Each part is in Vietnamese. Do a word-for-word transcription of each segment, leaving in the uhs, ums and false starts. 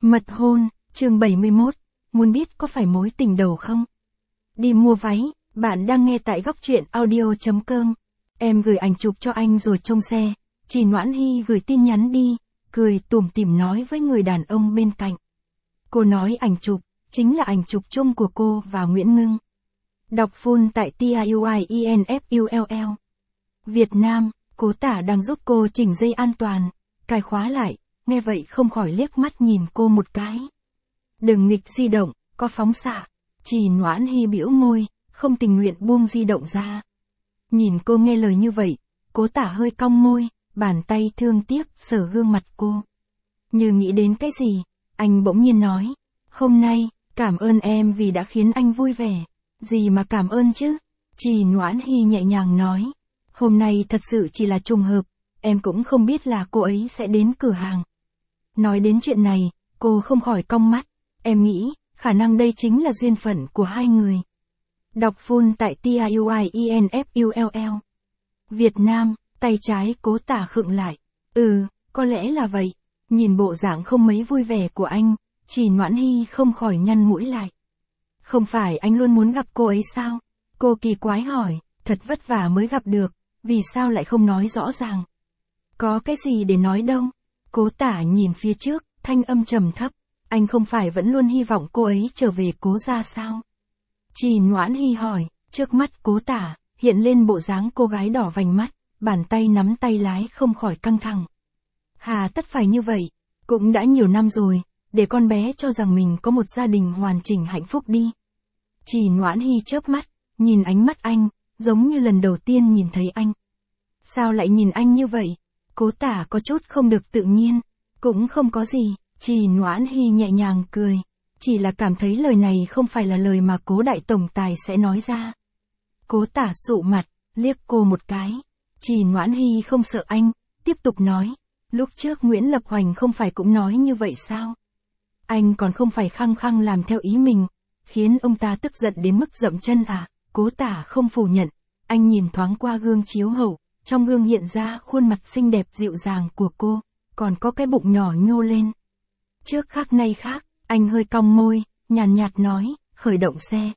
Mật hôn, chương bảy mươi mốt, muốn biết có phải mối tình đầu không? Đi mua váy, bạn đang nghe tại góc truyện audio.com. Em gửi ảnh chụp cho anh rồi trông xe, chị Noãn Hy gửi tin nhắn đi, cười tủm tỉm nói với người đàn ông bên cạnh. Cô nói ảnh chụp, chính là ảnh chụp chung của cô và Nguyễn Ngưng. Đọc full tại TIUIENFULL. Việt Nam, Cố Tả đang giúp cô chỉnh dây an toàn, cài khóa lại, nghe vậy không khỏi liếc mắt nhìn cô một cái. Đừng nghịch di động, có phóng xạ. Chị Noãn Hy bĩu môi, không tình nguyện buông di động ra. Nhìn cô nghe lời như vậy, Cố Tả hơi cong môi, bàn tay thương tiếc sờ gương mặt cô. Như nghĩ đến cái gì, anh bỗng nhiên nói, hôm nay, cảm ơn em vì đã khiến anh vui vẻ. Gì mà cảm ơn chứ? Chị Noãn Hy nhẹ nhàng nói, hôm nay thật sự chỉ là trùng hợp, em cũng không biết là cô ấy sẽ đến cửa hàng. Nói đến chuyện này, cô không khỏi cong mắt, em nghĩ, khả năng đây chính là duyên phận của hai người. Đọc full tại TIUIENFULL. Việt Nam, tay trái Cố Tả khựng lại. Ừ, có lẽ là vậy. Nhìn bộ dạng không mấy vui vẻ của anh, chị Noãn Hy không khỏi nhăn mũi lại. Không phải anh luôn muốn gặp cô ấy sao? Cô kỳ quái hỏi, thật vất vả mới gặp được, vì sao lại không nói rõ ràng? Có cái gì để nói đâu? Cố Tả nhìn phía trước, thanh âm trầm thấp, anh không phải vẫn luôn hy vọng cô ấy trở về Cố gia sao? Chị Noãn Hy hỏi, trước mắt Cố Tả, hiện lên bộ dáng cô gái đỏ vành mắt, bàn tay nắm tay lái không khỏi căng thẳng. Hà tất phải như vậy, cũng đã nhiều năm rồi, để con bé cho rằng mình có một gia đình hoàn chỉnh hạnh phúc đi. Chị Noãn Hy chớp mắt, nhìn ánh mắt anh, giống như lần đầu tiên nhìn thấy anh. Sao lại nhìn anh như vậy? Cố Tả có chút không được tự nhiên, cũng không có gì, chị Noãn Hy nhẹ nhàng cười, chỉ là cảm thấy lời này không phải là lời mà Cố đại tổng tài sẽ nói ra. Cố Tả sụ mặt, liếc cô một cái, chị Noãn Hy không sợ anh, tiếp tục nói, lúc trước Nguyễn Lập Hoành không phải cũng nói như vậy sao? Anh còn không phải khăng khăng làm theo ý mình, khiến ông ta tức giận đến mức dậm chân à? Cố Tả không phủ nhận, anh nhìn thoáng qua gương chiếu hậu, trong gương hiện ra khuôn mặt xinh đẹp dịu dàng của cô, còn có cái bụng nhỏ nhô lên. Trước khác nay khác, anh hơi cong môi, nhàn nhạt nói, khởi động xe.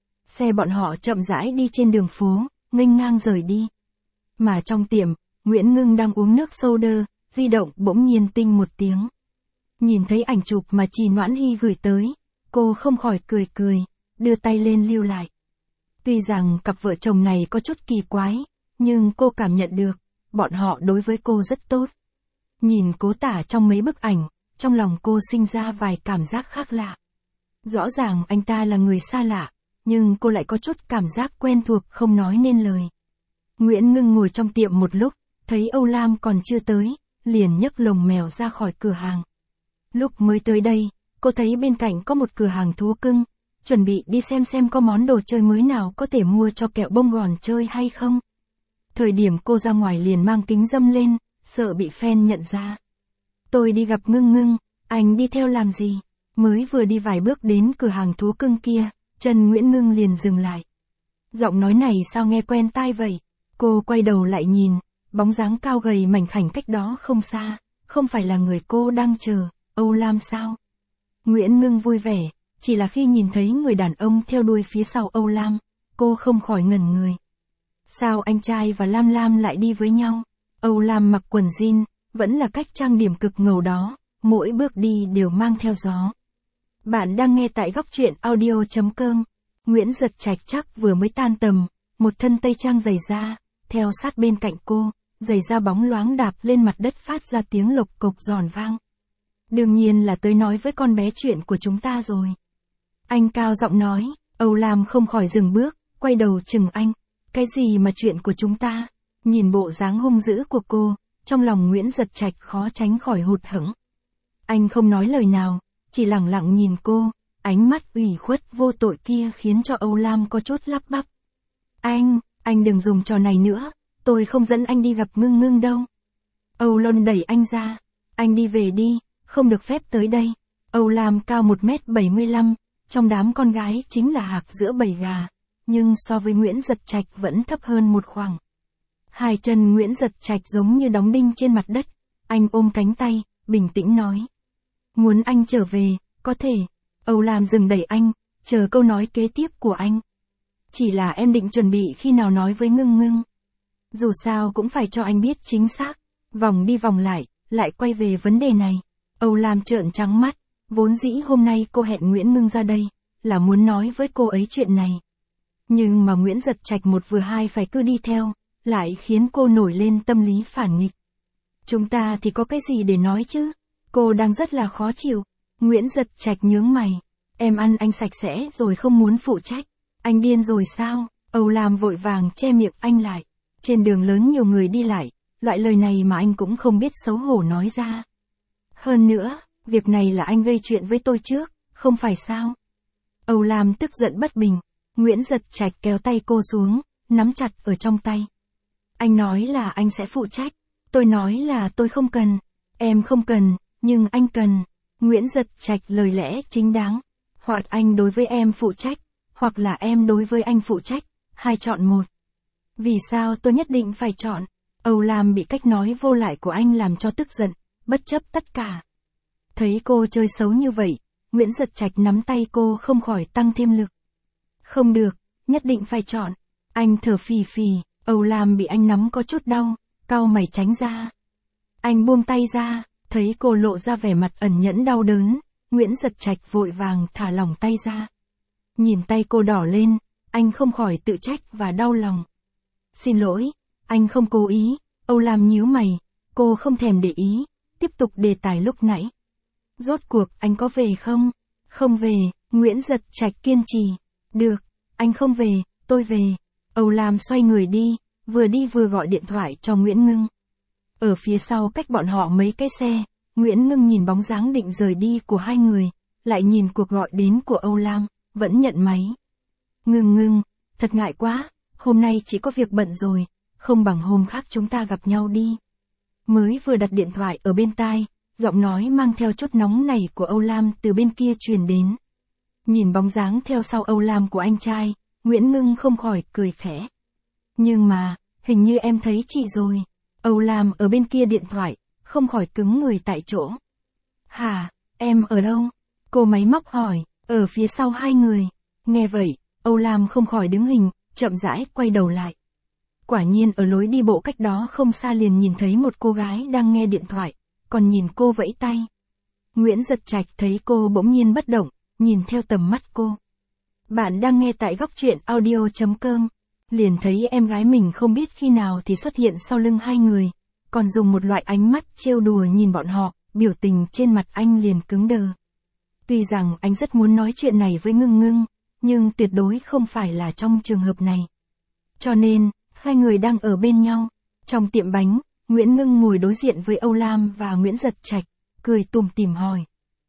Xe bọn họ chậm rãi đi trên đường phố, nghênh ngang rời đi. Mà trong tiệm, Nguyễn Ngưng đang uống nước soda, di động bỗng nhiên tinh một tiếng. Nhìn thấy ảnh chụp mà chị Noãn Hy gửi tới, cô không khỏi cười cười, đưa tay lên lưu lại. Tuy rằng cặp vợ chồng này có chút kỳ quái, nhưng cô cảm nhận được, bọn họ đối với cô rất tốt. Nhìn Cố Tả trong mấy bức ảnh, trong lòng cô sinh ra vài cảm giác khác lạ. Rõ ràng anh ta là người xa lạ, nhưng cô lại có chút cảm giác quen thuộc không nói nên lời. Nguyễn Ngưng ngồi trong tiệm một lúc, thấy Âu Lam còn chưa tới, liền nhấc lồng mèo ra khỏi cửa hàng. Lúc mới tới đây, cô thấy bên cạnh có một cửa hàng thú cưng, chuẩn bị đi xem xem có món đồ chơi mới nào có thể mua cho kẹo bông gòn chơi hay không. Thời điểm cô ra ngoài liền mang kính râm lên, sợ bị fan nhận ra. Tôi đi gặp Ngưng Ngưng, anh đi theo làm gì? Mới vừa đi vài bước đến cửa hàng thú cưng kia, chân Nguyễn Ngưng liền dừng lại. Giọng nói này sao nghe quen tai vậy? Cô quay đầu lại nhìn, bóng dáng cao gầy mảnh khảnh cách đó không xa, không phải là người cô đang chờ, Âu Lam sao? Nguyễn Ngưng vui vẻ, chỉ là khi nhìn thấy người đàn ông theo đuôi phía sau Âu Lam, cô không khỏi ngẩn người. Sao anh trai và Lam Lam lại đi với nhau? Âu Lam mặc quần jean, vẫn là cách trang điểm cực ngầu đó, mỗi bước đi đều mang theo gió. Bạn đang nghe tại góc truyện audio.com. Nguyễn Giật Trạch chắc vừa mới tan tầm, một thân tây trang dày da, theo sát bên cạnh cô, giày da bóng loáng đạp lên mặt đất phát ra tiếng lộc cộc giòn vang. Đương nhiên là tới nói với con bé chuyện của chúng ta rồi. Anh cao giọng nói, Âu Lam không khỏi dừng bước, quay đầu chừng anh. Cái gì mà chuyện của chúng ta? Nhìn bộ dáng hung dữ của cô, trong lòng Nguyễn Giật Trạch khó tránh khỏi hụt hẫng. Anh không nói lời nào, chỉ lặng lặng nhìn cô, ánh mắt ủy khuất vô tội kia khiến cho Âu Lam có chút lắp bắp. Anh, anh đừng dùng trò này nữa, tôi không dẫn anh đi gặp Ngưng Ngưng đâu. Âu Lam đẩy anh ra, anh đi về đi, không được phép tới đây. Âu Lam cao một mét bảy mươi lăm, trong đám con gái chính là hạc giữa bầy gà, nhưng so với Nguyễn Giật Trạch vẫn thấp hơn một khoảng. Hai chân Nguyễn Giật Trạch giống như đóng đinh trên mặt đất, anh ôm cánh tay, bình tĩnh nói. Muốn anh trở về, có thể. Âu Lam dừng đẩy anh, chờ câu nói kế tiếp của anh. Chỉ là em định chuẩn bị khi nào nói với Ngưng Ngưng. Dù sao cũng phải cho anh biết chính xác. Vòng đi vòng lại, lại quay về vấn đề này. Âu Lam trợn trắng mắt, vốn dĩ hôm nay cô hẹn Nguyễn Ngưng ra đây, là muốn nói với cô ấy chuyện này. Nhưng mà Nguyễn Giật Trạch một vừa hai phải cứ đi theo, lại khiến cô nổi lên tâm lý phản nghịch. Chúng ta thì có cái gì để nói chứ? Cô đang rất là khó chịu. Nguyễn Giật Trạch nhướng mày. Em ăn anh sạch sẽ rồi không muốn phụ trách. Anh điên rồi sao? Âu Lam vội vàng che miệng anh lại. Trên đường lớn nhiều người đi lại, loại lời này mà anh cũng không biết xấu hổ nói ra. Hơn nữa, việc này là anh gây chuyện với tôi trước, không phải sao? Âu Lam tức giận bất bình. Nguyễn Giật Trạch kéo tay cô xuống, nắm chặt ở trong tay. Anh nói là anh sẽ phụ trách. Tôi nói là tôi không cần. Em không cần, nhưng anh cần. Nguyễn Giật Trạch lời lẽ chính đáng. Hoặc anh đối với em phụ trách, hoặc là em đối với anh phụ trách. Hai chọn một. Vì sao tôi nhất định phải chọn? Âu Lam bị cách nói vô lại của anh làm cho tức giận, bất chấp tất cả. Thấy cô chơi xấu như vậy, Nguyễn Giật Trạch nắm tay cô không khỏi tăng thêm lực. Không được, nhất định phải chọn. Anh thở phì phì, Âu Lam bị anh nắm có chút đau, cau mày tránh ra. Anh buông tay ra, thấy cô lộ ra vẻ mặt ẩn nhẫn đau đớn, Nguyễn Giật Trạch vội vàng thả lỏng tay ra. Nhìn tay cô đỏ lên, anh không khỏi tự trách và đau lòng. Xin lỗi, anh không cố ý. Âu Lam nhíu mày, cô không thèm để ý, tiếp tục đề tài lúc nãy. Rốt cuộc anh có về không? Không về, Nguyễn Giật Trạch kiên trì. Được, anh không về, tôi về. Âu Lam xoay người đi, vừa đi vừa gọi điện thoại cho Nguyễn Ngưng. Ở phía sau cách bọn họ mấy cái xe, Nguyễn Ngưng nhìn bóng dáng định rời đi của hai người, lại nhìn cuộc gọi đến của Âu Lam, vẫn nhận máy. Ngưng Ngưng, thật ngại quá, hôm nay chỉ có việc bận rồi, không bằng hôm khác chúng ta gặp nhau đi. Mới vừa đặt điện thoại ở bên tai, giọng nói mang theo chút nóng nảy của Âu Lam từ bên kia truyền đến. Nhìn bóng dáng theo sau Âu Lam của anh trai, Nguyễn Ngưng không khỏi cười khẽ. Nhưng mà, hình như em thấy chị rồi. Âu Lam ở bên kia điện thoại, không khỏi cứng người tại chỗ. Hả, em ở đâu? Cô máy móc hỏi, ở phía sau hai người. Nghe vậy, Âu Lam không khỏi đứng hình, chậm rãi quay đầu lại. Quả nhiên ở lối đi bộ cách đó không xa liền nhìn thấy một cô gái đang nghe điện thoại, còn nhìn cô vẫy tay. Nguyễn Giật Trạch thấy cô bỗng nhiên bất động, nhìn theo tầm mắt cô. Bạn đang nghe tại góc truyện audio chấm com. Liền thấy em gái mình không biết khi nào thì xuất hiện sau lưng hai người, còn dùng một loại ánh mắt trêu đùa nhìn bọn họ, biểu tình trên mặt anh liền cứng đờ. Tuy rằng anh rất muốn nói chuyện này với Ngưng Ngưng, nhưng tuyệt đối không phải là trong trường hợp này. Cho nên, hai người đang ở bên nhau. Trong tiệm bánh, Nguyễn Ngưng ngồi đối diện với Âu Lam và Nguyễn Giật Trạch, cười tủm tỉm hỏi.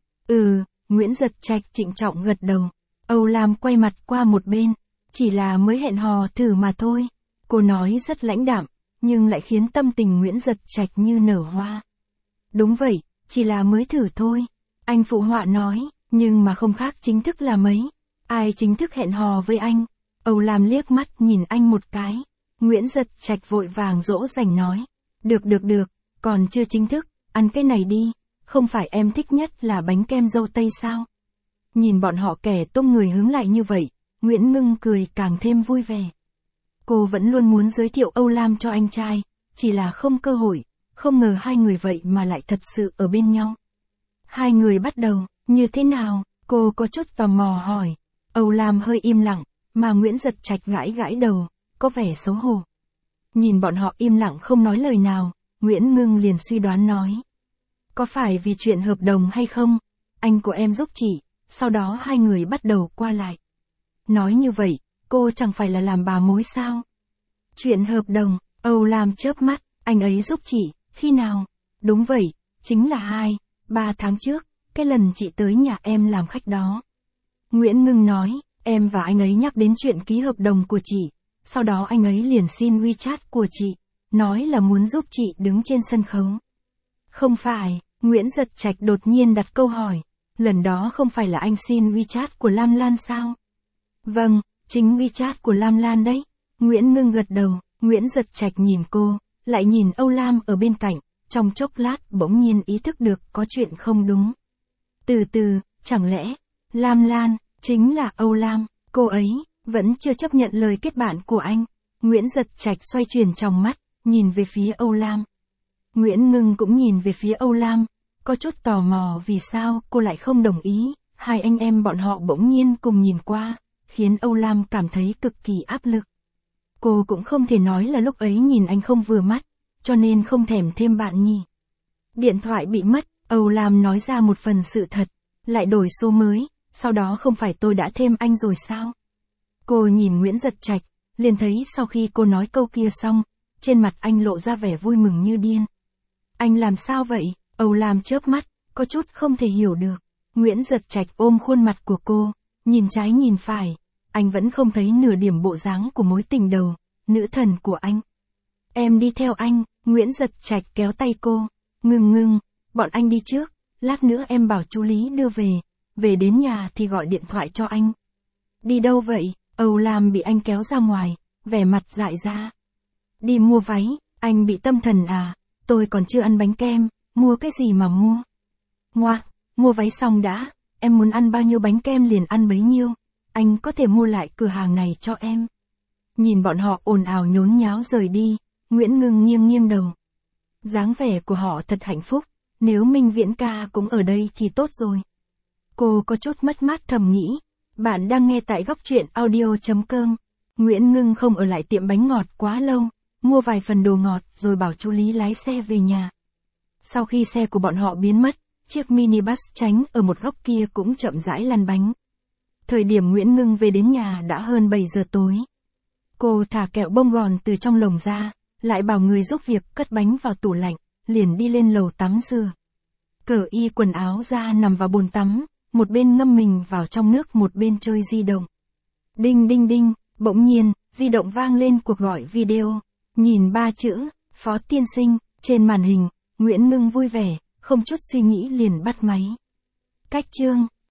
Ừ, Nguyễn Giật Trạch trịnh trọng gật đầu. Âu Lam quay mặt qua một bên. Chỉ là mới hẹn hò thử mà thôi. Cô nói rất lãnh đạm, nhưng lại khiến tâm tình Nguyễn Giật Trạch như nở hoa. Đúng vậy, chỉ là mới thử thôi. Anh phụ họa nói, nhưng mà không khác chính thức là mấy. Ai chính thức hẹn hò với anh? Âu Lam liếc mắt nhìn anh một cái. Nguyễn Giật Trạch vội vàng dỗ dành nói. Được được được, còn chưa chính thức, ăn cái này đi. Không phải em thích nhất là bánh kem dâu tây sao? Nhìn bọn họ kẻ tung người hướng lại như vậy, Nguyễn Ngưng cười càng thêm vui vẻ. Cô vẫn luôn muốn giới thiệu Âu Lam cho anh trai, chỉ là không cơ hội, không ngờ hai người vậy mà lại thật sự ở bên nhau. Hai người bắt đầu, như thế nào? Cô có chút tò mò hỏi. Âu Lam hơi im lặng, mà Nguyễn Giật Trạch gãi gãi đầu, có vẻ xấu hổ. Nhìn bọn họ im lặng không nói lời nào, Nguyễn Ngưng liền suy đoán nói. Có phải vì chuyện hợp đồng hay không? Anh của em giúp chị, sau đó hai người bắt đầu qua lại. Nói như vậy, cô chẳng phải là làm bà mối sao? Chuyện hợp đồng, Âu Lam chớp mắt, anh ấy giúp chị, khi nào? Đúng vậy, chính là hai, ba tháng trước, cái lần chị tới nhà em làm khách đó. Nguyễn Ngưng nói, em và anh ấy nhắc đến chuyện ký hợp đồng của chị, sau đó anh ấy liền xin WeChat của chị, nói là muốn giúp chị đứng trên sân khấu. Không phải, Nguyễn Giật Trạch đột nhiên đặt câu hỏi, lần đó không phải là anh xin WeChat của Lam Lan sao? Vâng, chính WeChat của Lam Lan đấy. Nguyễn Ngưng gật đầu, Nguyễn Giật Trạch nhìn cô, lại nhìn Âu Lam ở bên cạnh, trong chốc lát bỗng nhiên ý thức được có chuyện không đúng. Từ từ, chẳng lẽ, Lam Lan, chính là Âu Lam, cô ấy, vẫn chưa chấp nhận lời kết bạn của anh. Nguyễn Giật Trạch xoay chuyển trong mắt, nhìn về phía Âu Lam. Nguyễn Ngưng cũng nhìn về phía Âu Lam, có chút tò mò vì sao cô lại không đồng ý. Hai anh em bọn họ bỗng nhiên cùng nhìn qua, khiến Âu Lam cảm thấy cực kỳ áp lực. Cô cũng không thể nói là lúc ấy nhìn anh không vừa mắt, cho nên không thèm thêm bạn nhỉ. Điện thoại bị mất, Âu Lam nói ra một phần sự thật, lại đổi số mới, sau đó không phải tôi đã thêm anh rồi sao? Cô nhìn Nguyễn Giật Trạch, liền thấy sau khi cô nói câu kia xong, trên mặt anh lộ ra vẻ vui mừng như điên. Anh làm sao vậy? Âu Lam chớp mắt, có chút không thể hiểu được. Nguyễn Giật Trạch ôm khuôn mặt của cô, nhìn trái nhìn phải, anh vẫn không thấy nửa điểm bộ dáng của mối tình đầu, nữ thần của anh. Em đi theo anh, Nguyễn Giật Trạch kéo tay cô, ngừng ngừng, bọn anh đi trước, lát nữa em bảo chú Lý đưa về, về đến nhà thì gọi điện thoại cho anh. Đi đâu vậy? Âu Lam bị anh kéo ra ngoài, vẻ mặt dại ra. Đi mua váy, anh bị tâm thần à, tôi còn chưa ăn bánh kem, mua cái gì mà mua? Ngoa, mua váy xong đã, em muốn ăn bao nhiêu bánh kem liền ăn bấy nhiêu, anh có thể mua lại cửa hàng này cho em. Nhìn bọn họ ồn ào nhốn nháo rời đi, Nguyễn Ngưng nghiêng nghiêng đầu. Dáng vẻ của họ thật hạnh phúc, nếu Minh Viễn ca cũng ở đây thì tốt rồi. Cô có chút mất mát thầm nghĩ. Bạn đang nghe tại góc truyện audio chấm com. Nguyễn Ngưng không ở lại tiệm bánh ngọt quá lâu, mua vài phần đồ ngọt rồi bảo chú Lý lái xe về nhà. Sau khi xe của bọn họ biến mất, chiếc minibus tránh ở một góc kia cũng chậm rãi lăn bánh. Thời điểm Nguyễn Ngưng về đến nhà đã hơn bảy giờ tối. Cô thả kẹo bông gòn từ trong lồng ra, lại bảo người giúp việc cất bánh vào tủ lạnh, liền đi lên lầu tắm rửa. Cởi y quần áo ra nằm vào bồn tắm, một bên ngâm mình vào trong nước một bên chơi di động. Đinh đinh đinh, bỗng nhiên, di động vang lên cuộc gọi video. Nhìn ba chữ, Phó tiên sinh, trên màn hình, Nguyễn Ngưng vui vẻ, không chút suy nghĩ liền bắt máy. Cách chương